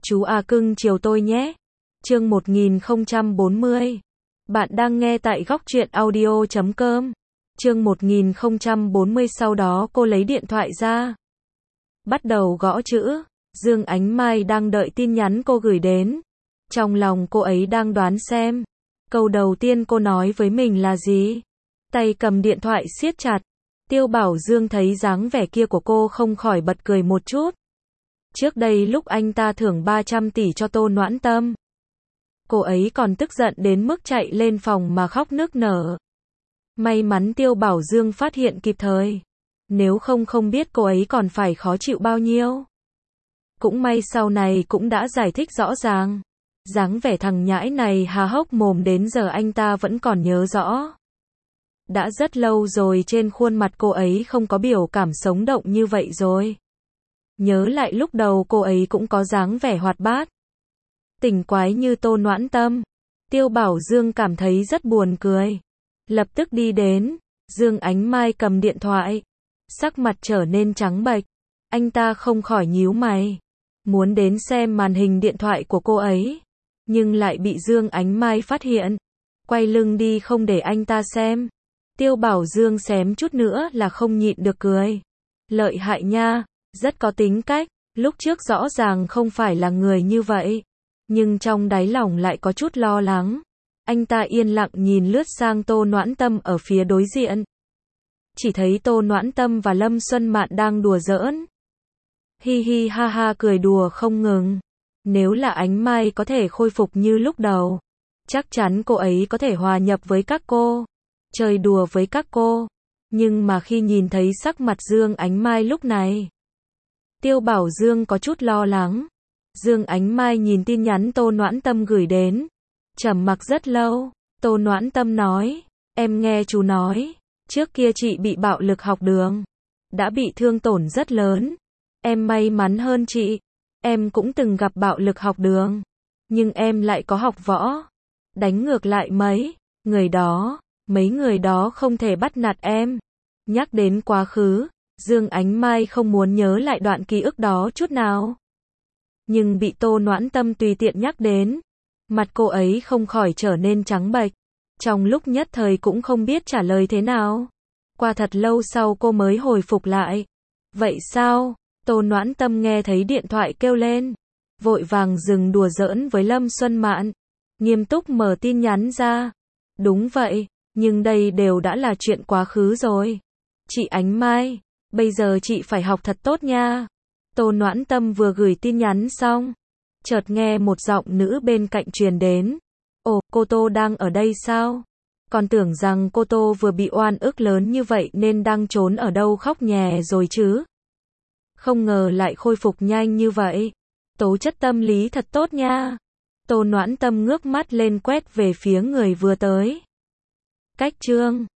Chú A cưng chiều tôi nhé. Chương 1040. Bạn đang nghe tại góc truyện audio.com. Chương 1040. Sau đó cô lấy điện thoại ra, bắt đầu gõ chữ. Dương Ánh Mai đang đợi tin nhắn cô gửi đến. Trong lòng cô ấy đang đoán xem câu đầu tiên cô nói với mình là gì. Tay cầm điện thoại siết chặt. Tiêu Bảo Dương thấy dáng vẻ kia của cô không khỏi bật cười một chút. Trước đây lúc anh ta thưởng 300 tỷ cho Tô Noãn Tâm, cô ấy còn tức giận đến mức chạy lên phòng mà khóc nức nở. May mắn Tiêu Bảo Dương phát hiện kịp thời. Nếu không biết cô ấy còn phải khó chịu bao nhiêu. Cũng may sau này cũng đã giải thích rõ ràng. Dáng vẻ thằng nhãi này há hốc mồm đến giờ anh ta vẫn còn nhớ rõ. Đã rất lâu rồi trên khuôn mặt cô ấy không có biểu cảm sống động như vậy rồi. Nhớ lại lúc đầu cô ấy cũng có dáng vẻ hoạt bát, tỉnh quái như Tô Noãn Tâm. Tiêu Bảo Dương cảm thấy rất buồn cười. Lập tức đi đến. Dương Ánh Mai cầm điện thoại, sắc mặt trở nên trắng bệch. Anh ta không khỏi nhíu mày, muốn đến xem màn hình điện thoại của cô ấy, nhưng lại bị Dương Ánh Mai phát hiện. Quay lưng đi không để anh ta xem. Tiêu Bảo Dương xém chút nữa là không nhịn được cười. Lợi hại nha, rất có tính cách. Lúc trước rõ ràng không phải là người như vậy, nhưng trong đáy lòng lại có chút lo lắng. Anh ta yên lặng nhìn lướt sang Tô Noãn Tâm ở phía đối diện. Chỉ thấy Tô Noãn Tâm và Lâm Xuân Mạn đang đùa giỡn. Hi hi ha ha cười đùa không ngừng. Nếu là Ánh Mai có thể khôi phục như lúc đầu, chắc chắn cô ấy có thể hòa nhập với các cô, chơi đùa với các cô. Nhưng mà khi nhìn thấy sắc mặt Dương Ánh Mai lúc này, Tiêu Bảo Dương có chút lo lắng. Dương Ánh Mai nhìn tin nhắn Tô Noãn Tâm gửi đến, trầm mặc rất lâu. Tô Noãn Tâm nói, em nghe chú nói, trước kia chị bị bạo lực học đường, đã bị thương tổn rất lớn. Em may mắn hơn chị, em cũng từng gặp bạo lực học đường, nhưng em lại có học võ, đánh ngược lại mấy người đó không thể bắt nạt em. Nhắc đến quá khứ, Dương Ánh Mai không muốn nhớ lại đoạn ký ức đó chút nào. Nhưng bị Tô Noãn Tâm tùy tiện nhắc đến, mặt cô ấy không khỏi trở nên trắng bệch. Trong lúc nhất thời cũng không biết trả lời thế nào. Qua thật lâu sau cô mới hồi phục lại. Vậy sao? Tô Noãn Tâm nghe thấy điện thoại kêu lên, vội vàng dừng đùa giỡn với Lâm Xuân Mạn, nghiêm túc mở tin nhắn ra. Đúng vậy, nhưng đây đều đã là chuyện quá khứ rồi. Chị Ánh Mai, bây giờ chị phải học thật tốt nha. Tô Noãn Tâm vừa gửi tin nhắn xong, chợt nghe một giọng nữ bên cạnh truyền đến. Ồ, cô Tô đang ở đây sao? Còn tưởng rằng cô Tô vừa bị oan ức lớn như vậy nên đang trốn ở đâu khóc nhè rồi chứ. Không ngờ lại khôi phục nhanh như vậy. Tố chất tâm lý thật tốt nha. Tô Noãn Tâm ngước mắt lên quét về phía người vừa tới. Cách chương